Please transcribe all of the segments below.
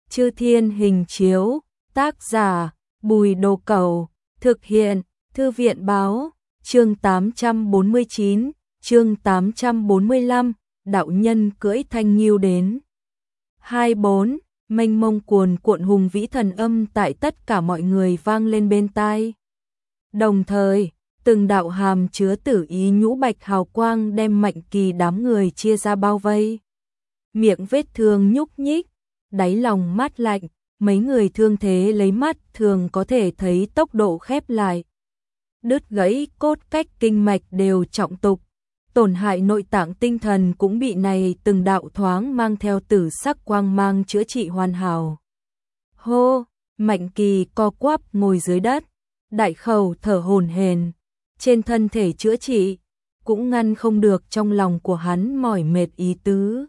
Chư Thiên Hình Chiếu, tác giả, Bùi Đồ Cẩu, thực hiện, Thư viện Báo, chương 849, chương 845, đạo nhân cưỡi thanh nghiêu đến. 24, mênh mông cuồn cuộn hùng vĩ thần âm tại tất cả mọi người vang lên bên tai. Đồng thời, từng đạo hàm chứa tử ý nhũ bạch hào quang đem Mạnh Kỳ đám người chia ra bao vây. Miệng vết thương nhúc nhích, đáy lòng mát lạnh, mấy người thương thế lấy mắt thường có thể thấy tốc độ khép lại. Đứt gãy cốt cách kinh mạch đều trọng tục, tổn hại nội tạng tinh thần cũng bị này từng đạo thoáng mang theo tử sắc quang mang chữa trị hoàn hảo. Hô, Mạnh Kỳ co quắp ngồi dưới đất, đại khẩu thở hổn hển, trên thân thể chữa trị, cũng ngăn không được trong lòng của hắn mỏi mệt ý tứ.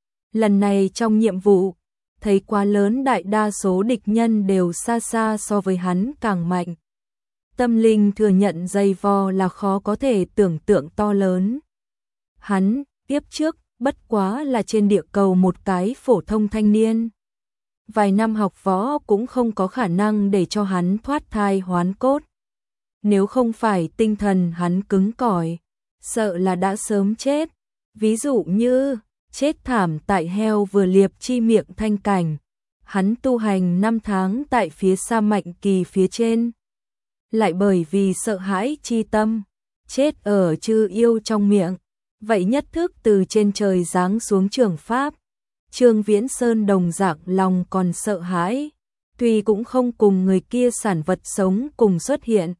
Lần này trong nhiệm vụ, thấy quá lớn đại đa số địch nhân đều xa xa so với hắn càng mạnh. Tâm linh thừa nhận dày vò là khó có thể tưởng tượng to lớn. Hắn, tiếp trước, bất quá là trên địa cầu một cái phổ thông thanh niên. Vài năm học võ cũng không có khả năng để cho hắn thoát thai hoán cốt. Nếu không phải tinh thần hắn cứng cỏi, sợ là đã sớm chết. Ví dụ như, chết thảm tại heo vừa liệp chi miệng thanh cảnh. Hắn tu hành 5 tháng tại phía xa Mạnh Kỳ phía trên. Lại bởi vì sợ hãi chi tâm, chết ở chư yêu trong miệng. Vậy nhất thức từ trên trời giáng xuống trường pháp. Trương Viễn Sơn đồng dạng lòng còn sợ hãi, tuy cũng không cùng người kia sản vật sống cùng xuất hiện.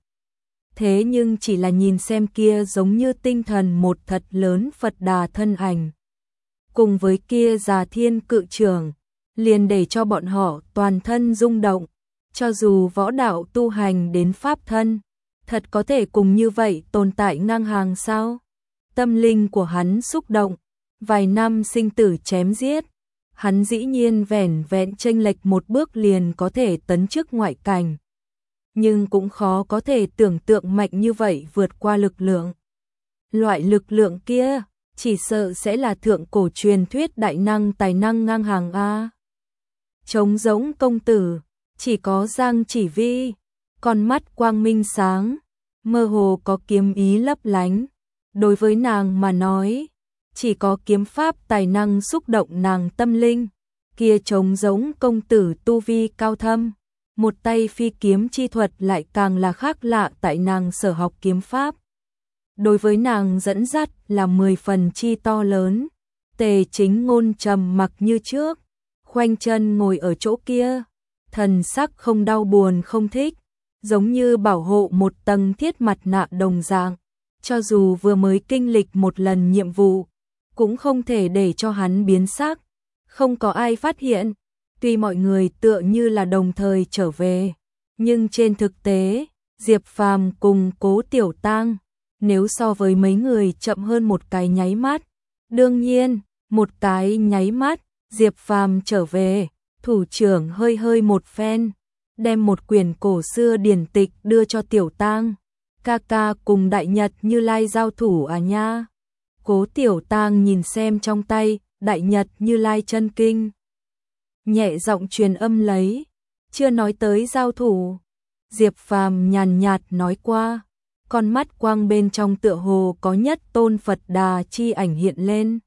Thế nhưng chỉ là nhìn xem kia giống như tinh thần một thật lớn Phật Đà thân ảnh. Cùng với kia già thiên cự trưởng, liền để cho bọn họ toàn thân rung động. Cho dù võ đạo tu hành đến pháp thân, thật có thể cùng như vậy tồn tại ngang hàng sao? Tâm linh của hắn xúc động, vài năm sinh tử chém giết, hắn dĩ nhiên vẻn vẹn chênh lệch một bước liền có thể tấn chức ngoại cảnh. Nhưng cũng khó có thể tưởng tượng mạnh như vậy vượt qua lực lượng. Loại lực lượng kia, chỉ sợ sẽ là thượng cổ truyền thuyết đại năng tài năng ngang hàng a. Trống giống công tử, chỉ có Giang Chỉ Vi, con mắt quang minh sáng, mơ hồ có kiếm ý lấp lánh. Đối với nàng mà nói, chỉ có kiếm pháp tài năng xúc động nàng tâm linh. Kia trống giống công tử tu vi cao thâm, một tay phi kiếm chi thuật lại càng là khác lạ tại nàng sở học kiếm pháp. Đối với nàng dẫn dắt là 10 phần chi to lớn. Tề Chính Ngôn trầm mặc như trước, khoanh chân ngồi ở chỗ kia, thần sắc không đau buồn không thích, giống như bảo hộ một tầng thiết mặt nạ đồng dạng. Cho dù vừa mới kinh lịch một lần nhiệm vụ, cũng không thể để cho hắn biến sắc. Không có ai phát hiện, tuy mọi người tựa như là đồng thời trở về, nhưng trên thực tế, Diệp Phàm cùng Cố Tiểu Tang, nếu so với mấy người chậm hơn một cái nháy mắt. Đương nhiên, một cái nháy mắt, Diệp Phàm trở về, thủ trưởng hơi hơi một phen, đem một quyển cổ xưa điển tịch đưa cho Tiểu Tang. Ca ca cùng Đại Nhật Như Lai giao thủ à nha. Cố Tiểu Tang nhìn xem trong tay, Đại Nhật Như Lai chân kinh. Nhẹ giọng truyền âm lấy, chưa nói tới giao thủ. Diệp Phàm nhàn nhạt nói qua, con mắt quang bên trong tựa hồ có nhất tôn Phật Đà chi ảnh hiện lên.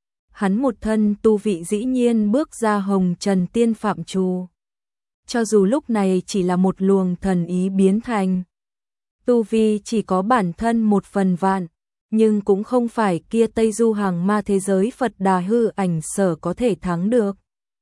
Hắn một thân tu vị dĩ nhiên bước ra hồng trần tiên phạm trù. Cho dù lúc này chỉ là một luồng thần ý biến thành. Tu vi chỉ có bản thân 1/1000, nhưng cũng không phải kia Tây Du hàng ma thế giới Phật Đà hư ảnh sở có thể thắng được.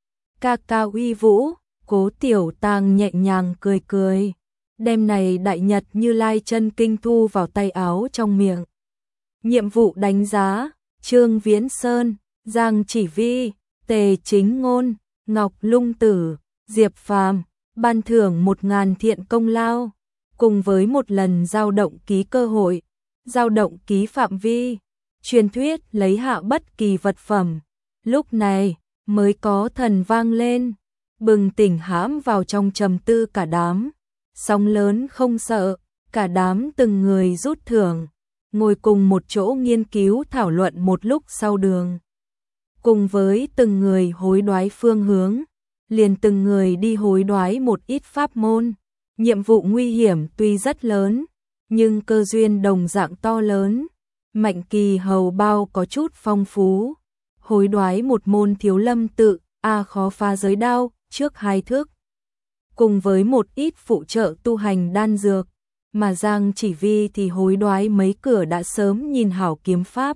Ca ca uy vũ, Cố Tiểu Tang nhẹ nhàng cười cười, đem này Đại Nhật Như Lai chân kinh thu vào tay áo trong miệng. Nhiệm vụ đánh giá, Trương Viễn Sơn, Giang Chỉ Vi, Tề Chính Ngôn, Ngọc Lung Tử, Diệp Phàm, ban thưởng 1000 thiện công lao. Cùng với một lần dao động ký cơ hội, dao động ký phạm vi, truyền thuyết lấy hạ bất kỳ vật phẩm. Lúc này mới có thần vang lên, bừng tỉnh hãm vào trong trầm tư cả đám. Sóng lớn không sợ, cả đám từng người rút thưởng, ngồi cùng một chỗ nghiên cứu thảo luận một lúc sau đường. Cùng với từng người hối đoái phương hướng, liền từng người đi hối đoái một ít pháp môn. Nhiệm vụ nguy hiểm tuy rất lớn, nhưng cơ duyên đồng dạng to lớn. Mạnh Kỳ hầu bao có chút phong phú, hối đoái một môn Thiếu Lâm tự, khó phá giới đao, trước 2 thước. Cùng với một ít phụ trợ tu hành đan dược, mà Giang Chỉ Vi thì hối đoái mấy cửa đã sớm nhìn hảo kiếm pháp.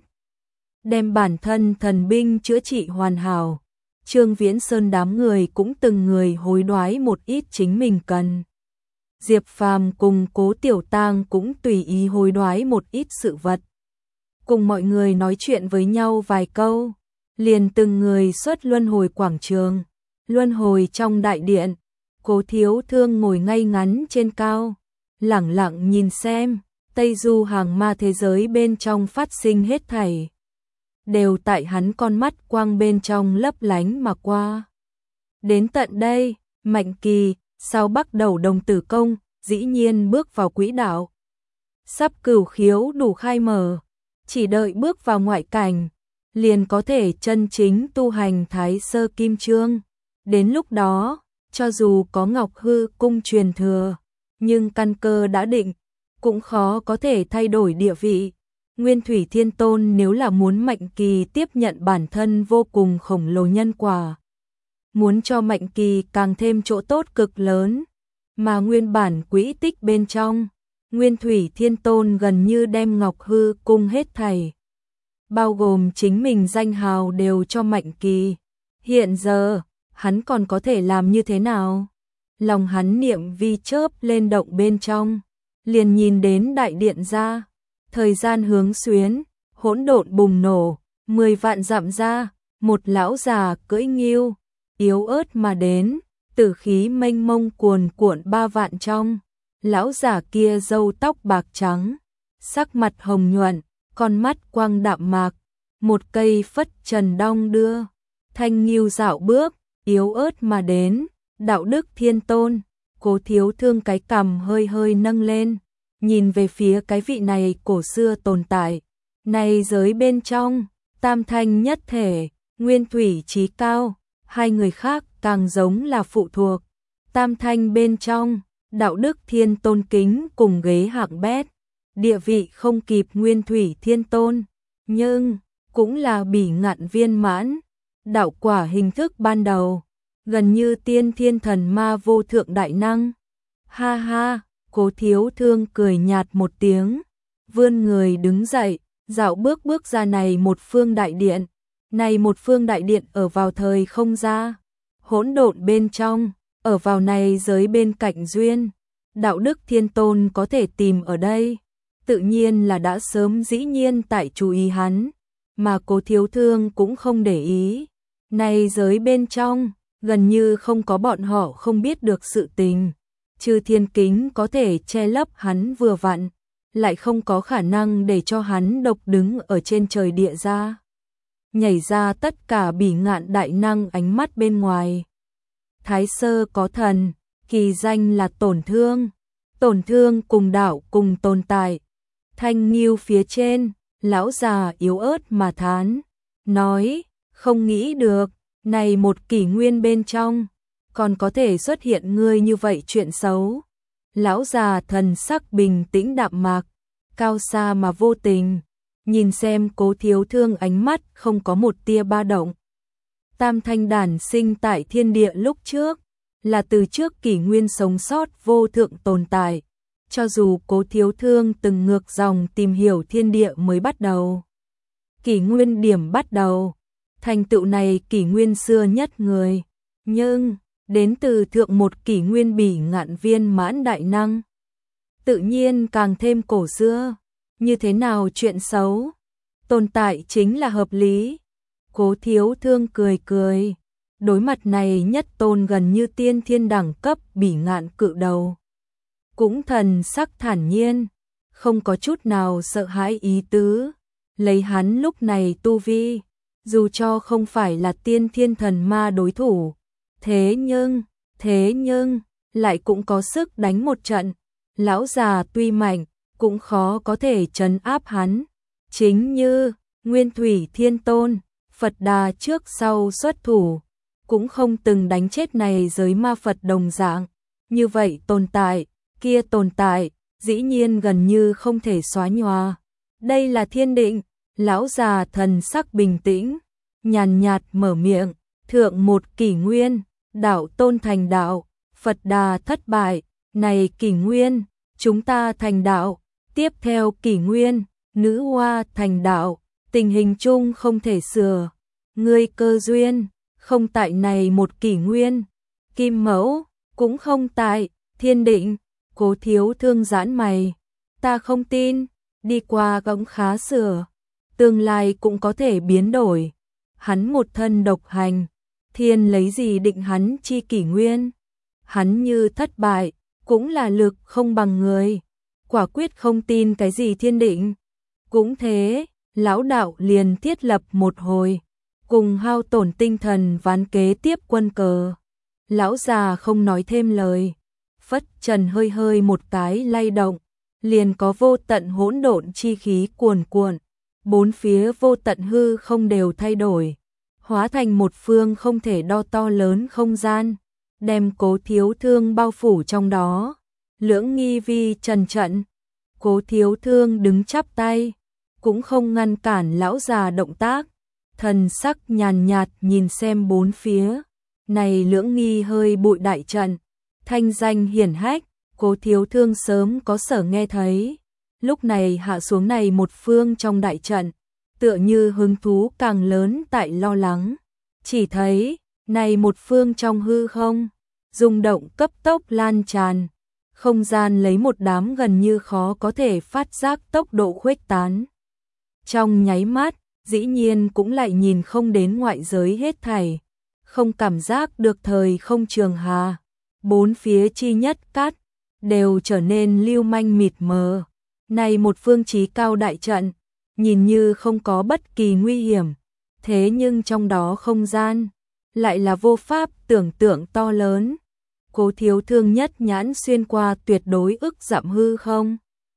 Đem bản thân thần binh chữa trị hoàn hảo. Trương Viễn Sơn đám người cũng từng người hối đoái một ít chính mình cần. Diệp Phàm cùng Cố Tiểu Tang cũng tùy ý hối đoái một ít sự vật. Cùng mọi người nói chuyện với nhau vài câu, liền từng người xuất luân hồi quảng trường. Luân hồi trong đại điện, Cố Thiếu Thương ngồi ngay ngắn trên cao, lẳng lặng nhìn xem, Tây Du hàng ma thế giới bên trong phát sinh hết thảy. Đều tại hắn con mắt quang bên trong lấp lánh mà qua. Đến tận đây, Mạnh Kỳ, sau bắt đầu đồng tử công, dĩ nhiên bước vào quỹ đạo. Sắp cửu khiếu đủ khai mở, chỉ đợi bước vào ngoại cảnh, liền có thể chân chính tu hành Thái Sơ Kim Chương. Đến lúc đó, cho dù có Ngọc Hư cung truyền thừa, nhưng căn cơ đã định, cũng khó có thể thay đổi địa vị. Nguyên Thủy Thiên Tôn nếu là muốn Mạnh Kỳ tiếp nhận bản thân vô cùng khổng lồ nhân quả, muốn cho Mạnh Kỳ càng thêm chỗ tốt cực lớn, mà nguyên bản quỹ tích bên trong, Nguyên Thủy Thiên Tôn gần như đem Ngọc Hư cung hết thảy, bao gồm chính mình danh hào đều cho Mạnh Kỳ. Hiện giờ, hắn còn có thể làm như thế nào? Lòng hắn niệm vi chớp lên động bên trong, liền nhìn đến đại điện ra. Thời gian hướng xuyến, hỗn độn bùng nổ, 10 vạn dặm ra, một lão già cưỡi ngưu, yếu ớt mà đến, tử khí mênh mông cuồn cuộn 3 vạn trong. Lão già kia râu tóc bạc trắng, sắc mặt hồng nhuận, con mắt quang đạm mạc, một cây phất trần đong đưa, thanh ngưu dạo bước, yếu ớt mà đến, đạo đức thiên tôn. Cố Thiếu Thương cái cằm hơi hơi nâng lên, nhìn về phía cái vị này cổ xưa tồn tại. Này giới bên trong, tam thanh nhất thể, nguyên thủy trí cao, hai người khác càng giống là phụ thuộc. Tam thanh bên trong, đạo đức thiên tôn kính cùng ghế hạng bét, địa vị không kịp nguyên thủy thiên tôn, nhưng cũng là bỉ ngạn viên mãn, đạo quả hình thức ban đầu, gần như tiên thiên thần ma vô thượng đại năng. Ha ha, Cố Thiếu Thương cười nhạt một tiếng, vươn người đứng dậy, dạo bước bước ra này một phương đại điện. Này một phương đại điện ở vào thời không ra, hỗn độn bên trong, ở vào này giới bên cạnh duyên, đạo đức thiên tôn có thể tìm ở đây, tự nhiên là đã sớm dĩ nhiên tại chú ý hắn, mà Cố Thiếu Thương cũng không để ý. Này giới bên trong, gần như không có bọn họ không biết được sự tình, trừ thiên kính có thể che lấp hắn vừa vặn, lại không có khả năng để cho hắn độc đứng ở trên trời địa ra. Nhảy ra tất cả bỉ ngạn đại năng ánh mắt bên ngoài. Thái Sơ có thần, kỳ danh là Tổn Thương cùng đạo cùng tồn tại. Thanh Nghiêu phía trên, lão già yếu ớt mà thán, nói, không nghĩ được, này một kỷ nguyên bên trong, còn có thể xuất hiện ngươi như vậy chuyện xấu. Lão già thần sắc bình tĩnh đạm mạc, cao xa mà vô tình, nhìn xem Cố Thiếu Thương ánh mắt không có một tia ba động. Tam thanh đản sinh tại thiên địa lúc trước, là từ trước kỷ nguyên sống sót vô thượng tồn tại, cho dù Cố Thiếu Thương từng ngược dòng tìm hiểu thiên địa mới bắt đầu. Kỷ nguyên điểm bắt đầu, thành tựu này kỷ nguyên xưa nhất người, nhưng đến từ thượng một kỷ nguyên bỉ ngạn viên mãn đại năng, tự nhiên càng thêm cổ xưa. Như thế nào chuyện xấu, tồn tại chính là hợp lý. Cố Thiếu Thương cười cười, đối mặt này nhất tôn gần như tiên thiên đẳng cấp bỉ ngạn cự đầu, cũng thần sắc thản nhiên, không có chút nào sợ hãi ý tứ. Lấy hắn lúc này tu vi, dù cho không phải là tiên thiên thần ma đối thủ, thế nhưng lại cũng có sức đánh một trận. Lão già tuy mạnh, cũng khó có thể trấn áp hắn. Chính như Nguyên Thủy Thiên Tôn, Phật Đà trước sau xuất thủ, cũng không từng đánh chết này giới ma Phật đồng dạng. Như vậy tồn tại, kia tồn tại, dĩ nhiên gần như không thể xóa nhòa. Đây là thiên định, lão già thần sắc bình tĩnh, nhàn nhạt mở miệng, thượng một kỷ nguyên, đạo tôn thành đạo, Phật Đà thất bại, này kỷ nguyên, chúng ta thành đạo, tiếp theo kỷ nguyên, nữ hoa thành đạo, tình hình chung không thể sửa. Ngươi cơ duyên, không tại này một kỷ nguyên, Kim Mẫu, cũng không tại, thiên định, Cố Thiếu Thương giãn mày, ta không tin, đi qua cũng khá sửa, tương lai cũng có thể biến đổi. Hắn một thân độc hành, thiên lấy gì định hắn chi kỷ nguyên? Hắn như thất bại, cũng là lực không bằng người, quả quyết không tin cái gì thiên định. Cũng thế, lão đạo liền thiết lập một hồi, cùng hao tổn tinh thần ván kế tiếp quân cờ. Lão già không nói thêm lời, phất trần hơi hơi một cái lay động, liền có vô tận hỗn độn chi khí cuồn cuộn, bốn phía vô tận hư không đều thay đổi, hóa thành một phương không thể đo to lớn không gian, đem Cố Thiếu Thương bao phủ trong đó. Lưỡng nghi vi trần trận, Cố Thiếu Thương đứng chắp tay, cũng không ngăn cản lão già động tác, thần sắc nhàn nhạt nhìn xem bốn phía. Này lưỡng nghi hơi bụi đại trận, thanh danh hiển hách, Cố Thiếu Thương sớm có sở nghe thấy, lúc này hạ xuống này một phương trong đại trận, tựa như hứng thú càng lớn tại lo lắng. Chỉ thấy, này một phương trong hư không, rung động cấp tốc lan tràn, không gian lấy một đám gần như khó có thể phát giác tốc độ khuếch tán. Trong nháy mắt, dĩ nhiên cũng lại nhìn không đến ngoại giới hết thảy, không cảm giác được thời không trường hà, bốn phía chi nhất cát, đều trở nên lưu manh mịt mờ. Này một phương chí cao đại trận, nhìn như không có bất kỳ nguy hiểm, thế nhưng trong đó không gian, lại là vô pháp tưởng tượng to lớn. Cố Thiếu Thương nhất nhãn xuyên qua tuyệt đối ức dặm hư không.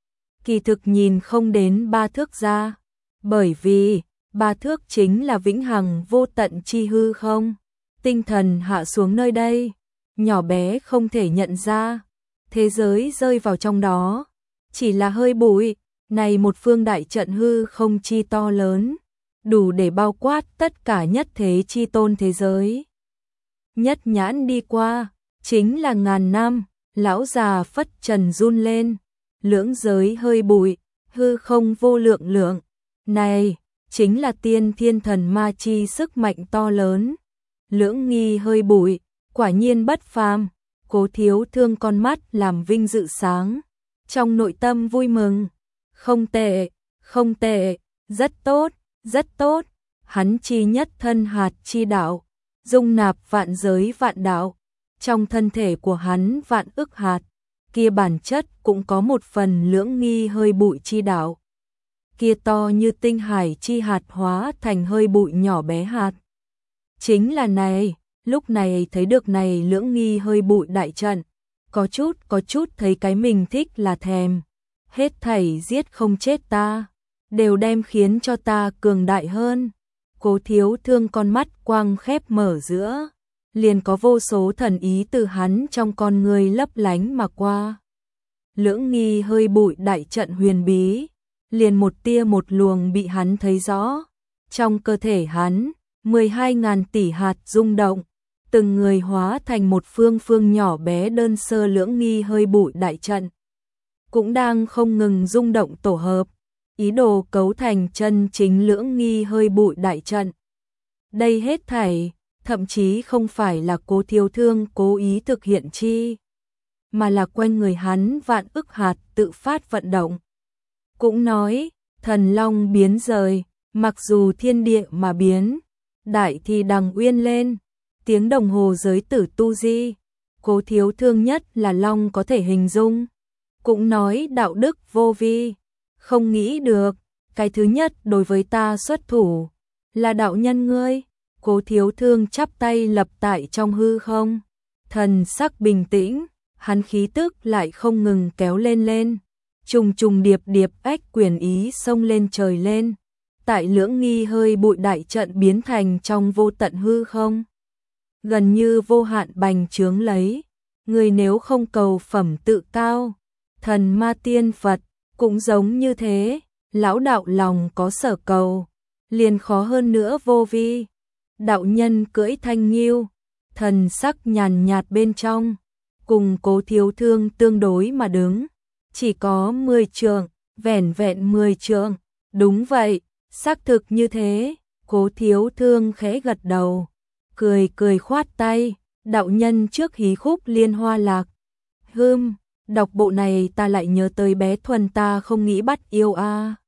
Kỳ thực nhìn không đến 3 thước ra, bởi vì 3 thước chính là vĩnh hằng vô tận chi hư không. Tinh thần hạ xuống nơi đây, nhỏ bé không thể nhận ra, thế giới rơi vào trong đó, chỉ là hơi bụi, này một phương đại trận hư không chi to lớn, đủ để bao quát tất cả nhất thế chi tôn thế giới. Nhất nhãn đi qua, chính là ngàn năm, lão già phất trần run lên, lưỡng giới hơi bụi, hư không vô lượng lượng, này, chính là tiên thiên thần ma chi sức mạnh to lớn. Lưỡng nghi hơi bụi, quả nhiên bất phàm. Cố Thiếu Thương con mắt làm vinh dự sáng, trong nội tâm vui mừng. Không tệ, không tệ, rất tốt, rất tốt. Hắn chi nhất thân hạt chi đạo, dung nạp vạn giới vạn đạo. Trong thân thể của hắn vạn ức hạt, kia bản chất cũng có một phần lưỡng nghi hơi bụi chi đạo. Kia to như tinh hải chi hạt hóa thành hơi bụi nhỏ bé hạt. Chính là này, lúc này thấy được này lưỡng nghi hơi bụi đại trận, có chút thấy cái mình thích là thèm. Hết thảy giết không chết ta, đều đem khiến cho ta cường đại hơn. Cố Thiếu Thương con mắt quang khép mở giữa, liền có vô số thần ý từ hắn trong con người lấp lánh mà qua. Lưỡng nghi hơi bụi đại trận huyền bí, liền một tia một luồng bị hắn thấy rõ. Trong cơ thể hắn, 12.000 tỷ hạt rung động, từng người hóa thành một phương phương nhỏ bé đơn sơ lưỡng nghi hơi bụi đại trận. Cũng đang không ngừng rung động tổ hợp, ý đồ cấu thành chân chính lưỡng nghi hơi bụi đại trận. Đây hết thảy, thậm chí không phải là Cố Thiếu Thương cố ý thực hiện chi, mà là quanh người hắn vạn ức hạt tự phát vận động. Cũng nói, thần long biến rời, mặc dù thiên địa mà biến, đại thì đằng uyên lên, tiếng đồng hồ giới tử tu di, Cố Thiếu Thương nhất là long có thể hình dung. Cũng nói đạo đức vô vi, không nghĩ được, cái thứ nhất đối với ta xuất thủ, là đạo nhân ngươi. Cố Thiếu Thương chắp tay lập tại trong hư không, thần sắc bình tĩnh, hắn khí tức lại không ngừng kéo lên, trùng trùng điệp điệp ách quyền ý xông lên trời lên, tại lưỡng nghi hơi bụi đại trận biến thành trong vô tận hư không. gần như vô hạn bành trướng lấy. Người nếu không cầu phẩm tự cao, thần ma tiên Phật cũng giống như thế, lão đạo lòng có sở cầu, liền khó hơn nữa vô vi. Đạo nhân cưỡi thanh nghiêu, thần sắc nhàn nhạt bên trong, cùng Cố Thiếu Thương tương đối mà đứng, chỉ có 10 trượng, vẻn vẹn 10 trượng. Đúng vậy, xác thực như thế. Cố Thiếu Thương khẽ gật đầu, cười cười khoát tay, đạo nhân trước hí khúc Liên Hoa Lạc. Đọc bộ này ta lại nhớ tới bé Thuần ta không nghĩ bắt yêu a.